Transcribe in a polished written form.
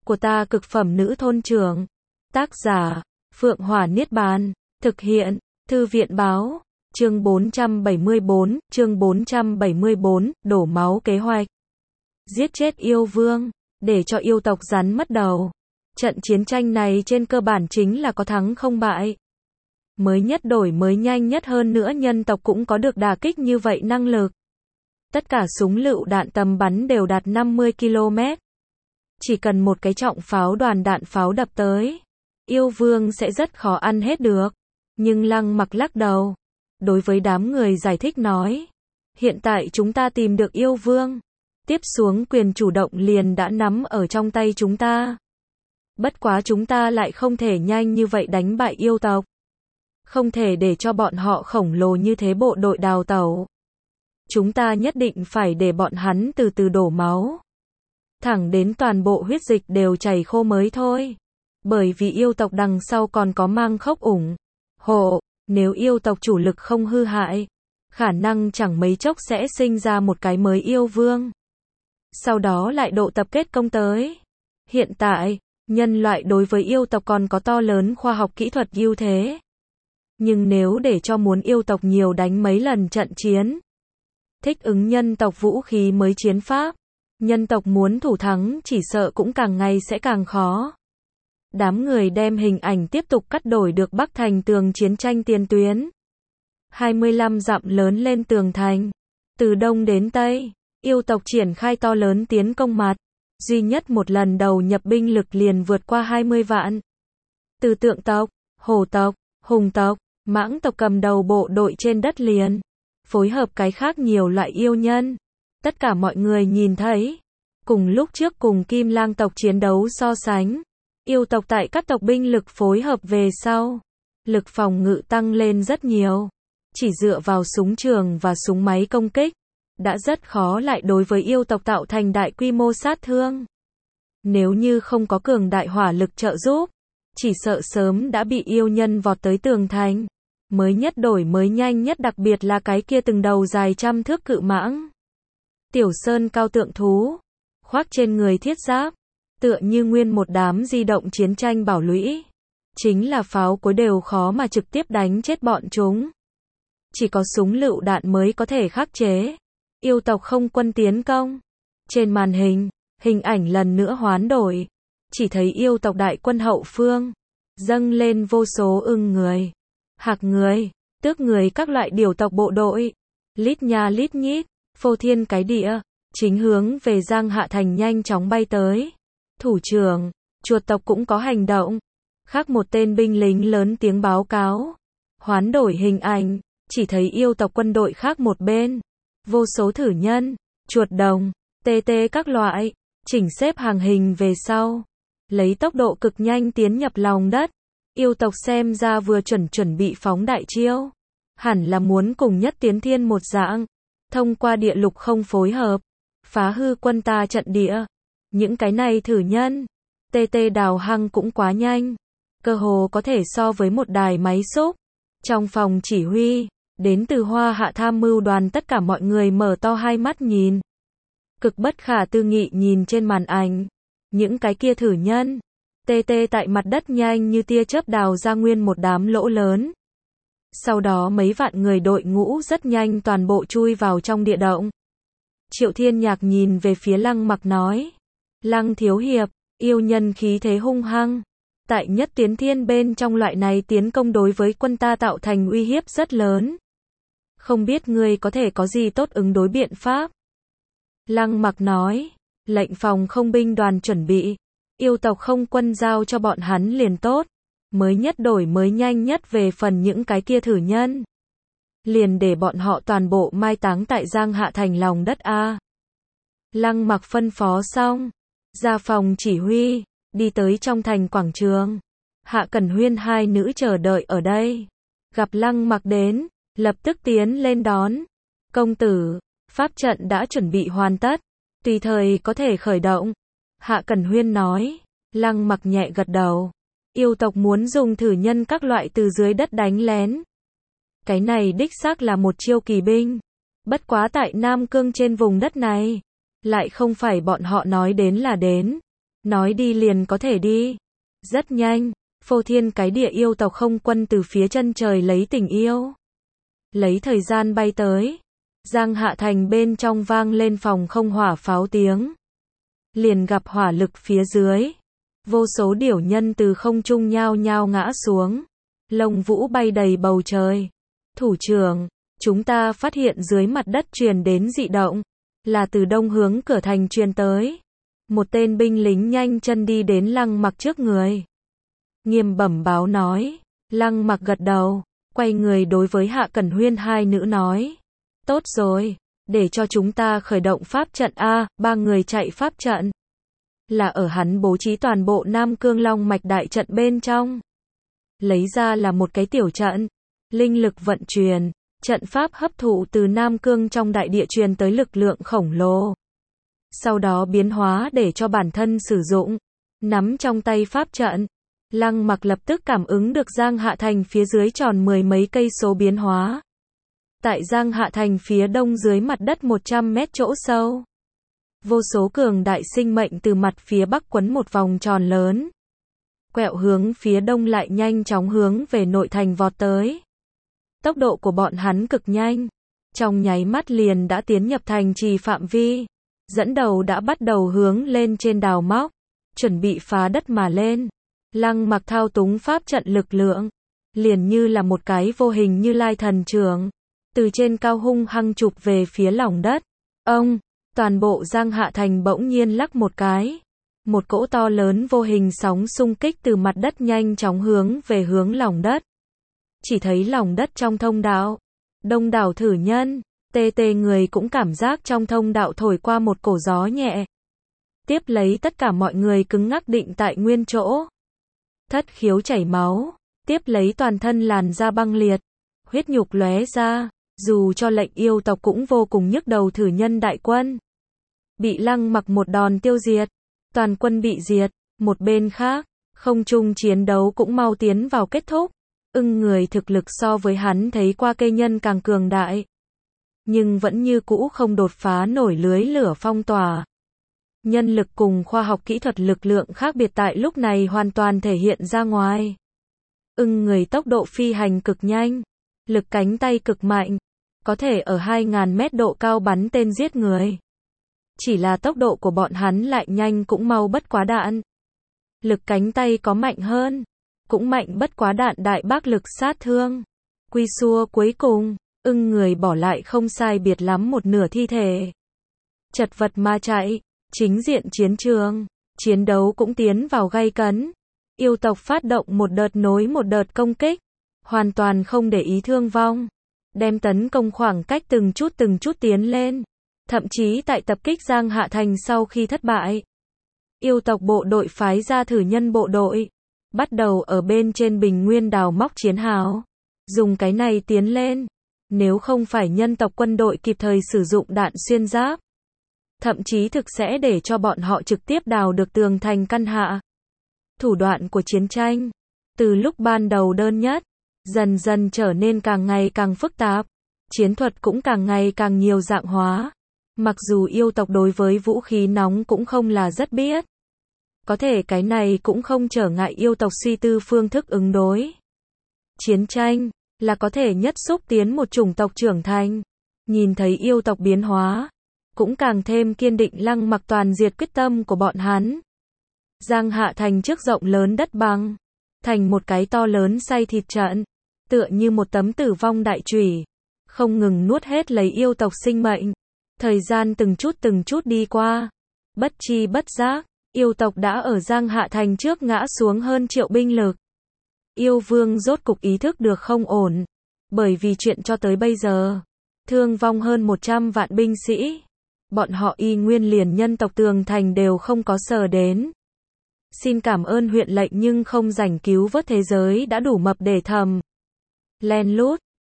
của ta cực phẩm nữ thôn trưởng. Tác giả, Phượng Hỏa Niết Bàn. Thực hiện, Thư viện báo. Chương 474, đổ máu kế hoạch. Giết chết yêu vương, để cho yêu tộc rắn mất đầu. Trận chiến tranh này trên cơ bản chính là có thắng không bại. Mới nhất đổi mới nhanh nhất hơn nữa nhân tộc cũng có được đả kích như vậy năng lực. Tất cả súng lựu đạn tầm bắn đều đạt 50 km. Chỉ cần một cái trọng pháo đoàn đạn pháo đập tới, yêu vương sẽ rất khó ăn hết được. Nhưng Lăng Mặc lắc đầu. Đối với đám người giải thích nói, hiện tại chúng ta tìm được yêu vương. Tiếp xuống quyền chủ động liền đã nắm ở trong tay chúng ta. Bất quá chúng ta lại không thể nhanh như vậy đánh bại yêu tộc. Không thể để cho bọn họ khổng lồ như thế bộ đội đào tẩu. Chúng ta nhất định phải để bọn hắn từ từ đổ máu. Thẳng đến toàn bộ huyết dịch đều chảy khô mới thôi. Bởi vì yêu tộc đằng sau còn có mang khốc ủng hộ, nếu yêu tộc chủ lực không hư hại, khả năng chẳng mấy chốc sẽ sinh ra một cái mới yêu vương. Sau đó lại độ tập kết công tới. Hiện tại, nhân loại đối với yêu tộc còn có to lớn khoa học kỹ thuật ưu thế. Nhưng nếu để cho muốn yêu tộc nhiều đánh mấy lần trận chiến, thích ứng nhân tộc vũ khí mới chiến pháp, nhân tộc muốn thủ thắng chỉ sợ cũng càng ngày sẽ càng khó. Đám người đem hình ảnh tiếp tục cắt đổi được Bắc Thành tường chiến tranh tiền tuyến. 25 dặm lớn lên tường thành. Từ đông đến tây, yêu tộc triển khai to lớn tiến công mặt. Duy nhất một lần đầu nhập binh lực liền vượt qua 20 vạn. Từ tượng tộc, hổ tộc, hùng tộc, mãng tộc cầm đầu bộ đội trên đất liền. Phối hợp cái khác nhiều loại yêu nhân. Tất cả mọi người nhìn thấy. Cùng lúc trước cùng Kim Lang tộc chiến đấu so sánh. Yêu tộc tại các tộc binh lực phối hợp về sau. Lực phòng ngự tăng lên rất nhiều. Chỉ dựa vào súng trường và súng máy công kích. Đã rất khó lại đối với yêu tộc tạo thành đại quy mô sát thương. Nếu như không có cường đại hỏa lực trợ giúp, chỉ sợ sớm đã bị yêu nhân vọt tới tường thành. Mới nhất đổi mới nhanh nhất đặc biệt là cái kia từng đầu dài trăm thước cự mãng. Tiểu sơn cao tượng thú, khoác trên người thiết giáp, tựa như nguyên một đám di động chiến tranh bảo lũy. Chính là pháo cối đều khó mà trực tiếp đánh chết bọn chúng. Chỉ có súng lựu đạn mới có thể khắc chế. Yêu tộc không quân tiến công. Trên màn hình, hình ảnh lần nữa hoán đổi. Chỉ thấy yêu tộc đại quân hậu phương, dâng lên vô số ưng người, hạc người, tước người các loại điều tộc bộ đội. Lít nha lít nhít, phô thiên cái địa, chính hướng về Giang Hạ Thành nhanh chóng bay tới. Thủ trưởng, chuột tộc cũng có hành động. Khác một tên binh lính lớn tiếng báo cáo. Hoán đổi hình ảnh, chỉ thấy yêu tộc quân đội khác một bên. Vô số thử nhân, chuột đồng, tê các loại, chỉnh xếp hàng hình về sau. Lấy tốc độ cực nhanh tiến nhập lòng đất. Yêu tộc xem ra vừa chuẩn bị phóng đại chiêu. Hẳn là muốn cùng Nhất Tiến Thiên một dạng. Thông qua địa lục không phối hợp. Phá hư quân ta trận địa. Những cái này thử nhân. Đào hăng cũng quá nhanh. Cơ hồ có thể so với một đài máy xúc. Trong phòng chỉ huy, đến từ Hoa Hạ tham mưu đoàn tất cả mọi người mở to hai mắt nhìn. Cực bất khả tư nghị nhìn trên màn ảnh. Những cái kia thử nhân. Tại mặt đất nhanh như tia chớp đào ra nguyên một đám lỗ lớn. Sau đó mấy vạn người đội ngũ rất nhanh toàn bộ chui vào trong địa động. Triệu Thiên Nhạc nhìn về phía Lăng Mặc nói. Lăng thiếu hiệp, yêu nhân khí thế hung hăng. Tại Nhất Tiến Thiên bên trong loại này tiến công đối với quân ta tạo thành uy hiếp rất lớn. Không biết ngươi có thể có gì tốt ứng đối biện pháp? Lăng Mặc nói. Lệnh phòng không binh đoàn chuẩn bị. Yêu tộc không quân giao cho bọn hắn liền tốt. Mới nhất đổi mới nhanh nhất về phần những cái kia thử nhân. Liền để bọn họ toàn bộ mai táng tại Giang Hạ Thành lòng đất A. Lăng Mặc phân phó xong. Ra phòng chỉ huy, đi tới trong thành quảng trường. Hạ Cẩn Huyên hai nữ chờ đợi ở đây. Gặp Lăng Mặc đến, lập tức tiến lên đón. Công tử, pháp trận đã chuẩn bị hoàn tất. Tùy thời có thể khởi động. Hạ Cẩn Huyên nói. Lăng Mặc nhẹ gật đầu. Yêu tộc muốn dùng thử nhân các loại từ dưới đất đánh lén. Cái này đích xác là một chiêu kỳ binh. Bất quá tại Nam Cương trên vùng đất này, lại không phải bọn họ nói đến là đến. Nói đi liền có thể đi. Rất nhanh, phô thiên cái địa yêu tộc không quân từ phía chân trời lấy tình yêu. Lấy thời gian bay tới. Giang Hạ Thành bên trong vang lên phòng không hỏa pháo tiếng. Liền gặp hỏa lực phía dưới. Vô số điểu nhân từ không trung nhao nhao ngã xuống. Lông vũ bay đầy bầu trời. Thủ trưởng, chúng ta phát hiện dưới mặt đất truyền đến dị động. Là từ đông hướng cửa thành truyền tới. Một tên binh lính nhanh chân đi đến Lăng Mặc trước người. Nghiêm bẩm báo nói. Lăng Mặc gật đầu. Quay người đối với Hạ Cẩn Huyên hai nữ nói. Tốt rồi. Để cho chúng ta khởi động pháp trận A. Ba người chạy pháp trận. Là ở hắn bố trí toàn bộ Nam Cương Long Mạch đại trận bên trong. Lấy ra là một cái tiểu trận. Linh lực vận chuyển. Trận pháp hấp thụ từ Nam Cương trong đại địa truyền tới lực lượng khổng lồ. Sau đó biến hóa để cho bản thân sử dụng. Nắm trong tay pháp trận. Lăng Mặc lập tức cảm ứng được Giang Hạ Thành phía dưới tròn 10 mấy cây số biến hóa. Tại Giang Hạ Thành phía đông dưới mặt đất 100 mét chỗ sâu. Vô số cường đại sinh mệnh từ mặt phía bắc quấn một vòng tròn lớn. Quẹo hướng phía đông lại nhanh chóng hướng về nội thành vọt tới. Tốc độ của bọn hắn cực nhanh. Trong nháy mắt liền đã tiến nhập thành trì phạm vi. Dẫn đầu đã bắt đầu hướng lên trên đào móc. Chuẩn bị phá đất mà lên. Lăng Mặc thao túng pháp trận lực lượng. Liền như là một cái vô hình Như Lai thần trưởng. Từ trên cao hung hăng chụp về phía lòng đất. Ông, toàn bộ Giang Hạ Thành bỗng nhiên lắc một cái. Một cỗ to lớn vô hình sóng xung kích từ mặt đất nhanh chóng hướng về hướng lòng đất. Chỉ thấy lòng đất trong thông đạo. Đông đảo thử nhân, tê tê người cũng cảm giác trong thông đạo thổi qua một cổ gió nhẹ. Tiếp lấy tất cả mọi người cứng ngắc định tại nguyên chỗ. Thất khiếu chảy máu. Tiếp lấy toàn thân làn da băng liệt. Huyết nhục lóe ra. Dù cho lệnh yêu tộc cũng vô cùng nhức đầu thử nhân đại quân. Bị Lăng Mặc một đòn tiêu diệt. Toàn quân bị diệt. Một bên khác, không trung chiến đấu cũng mau tiến vào kết thúc. Người thực lực so với hắn thấy qua cây nhân càng cường đại. Nhưng vẫn như cũ không đột phá nổi lưới lửa phong tỏa. Nhân lực cùng khoa học kỹ thuật lực lượng khác biệt tại lúc này hoàn toàn thể hiện ra ngoài. Người tốc độ phi hành cực nhanh. Lực cánh tay cực mạnh. Có thể ở 2.000 mét độ cao bắn tên giết người. Chỉ là tốc độ của bọn hắn lại nhanh cũng mau bất quá đạn. Lực cánh tay có mạnh hơn. Cũng mạnh bất quá đạn đại bác lực sát thương. Quy xua cuối cùng, người bỏ lại không sai biệt lắm một nửa thi thể. Chật vật mà chạy, chính diện chiến trường, chiến đấu cũng tiến vào gay cấn. Yêu tộc phát động một đợt nối một đợt công kích, hoàn toàn không để ý thương vong. Đem tấn công khoảng cách từng chút tiến lên. Thậm chí tại tập kích Giang Hạ Thành sau khi thất bại. Yêu tộc bộ đội phái ra thử nhân bộ đội. Bắt đầu ở bên trên bình nguyên đào móc chiến hào. Dùng cái này tiến lên. Nếu không phải nhân tộc quân đội kịp thời sử dụng đạn xuyên giáp. Thậm chí thực sẽ để cho bọn họ trực tiếp đào được tường thành căn hạ. Thủ đoạn của chiến tranh. Từ lúc ban đầu đơn nhất. Dần dần trở nên càng ngày càng phức tạp. Chiến thuật cũng càng ngày càng nhiều dạng hóa. Mặc dù yêu tộc đối với vũ khí nóng cũng không là rất biết. Có thể cái này cũng không trở ngại yêu tộc suy tư phương thức ứng đối. Chiến tranh là có thể nhất xúc tiến một chủng tộc trưởng thành. Nhìn thấy yêu tộc biến hóa, cũng càng thêm kiên định Lăng Mặc toàn diệt quyết tâm của bọn hắn. Giang Hạ Thành trước rộng lớn đất bằng, thành một cái to lớn xay thịt trận, tựa như một tấm tử vong đại chùy, không ngừng nuốt hết lấy yêu tộc sinh mệnh. Thời gian từng chút đi qua, bất chi bất giác, yêu tộc đã ở Giang Hạ Thành trước ngã xuống hơn triệu binh lực. Yêu vương rốt cục ý thức được không ổn, bởi vì chuyện cho tới bây giờ, thương vong hơn 100 vạn binh sĩ. Bọn họ y nguyên liền nhân tộc tường thành đều không có sờ đến. Xin cảm ơn huyện lệnh nhưng không rảnh cứu vớt thế giới đã đủ mập để thầm. Len lút,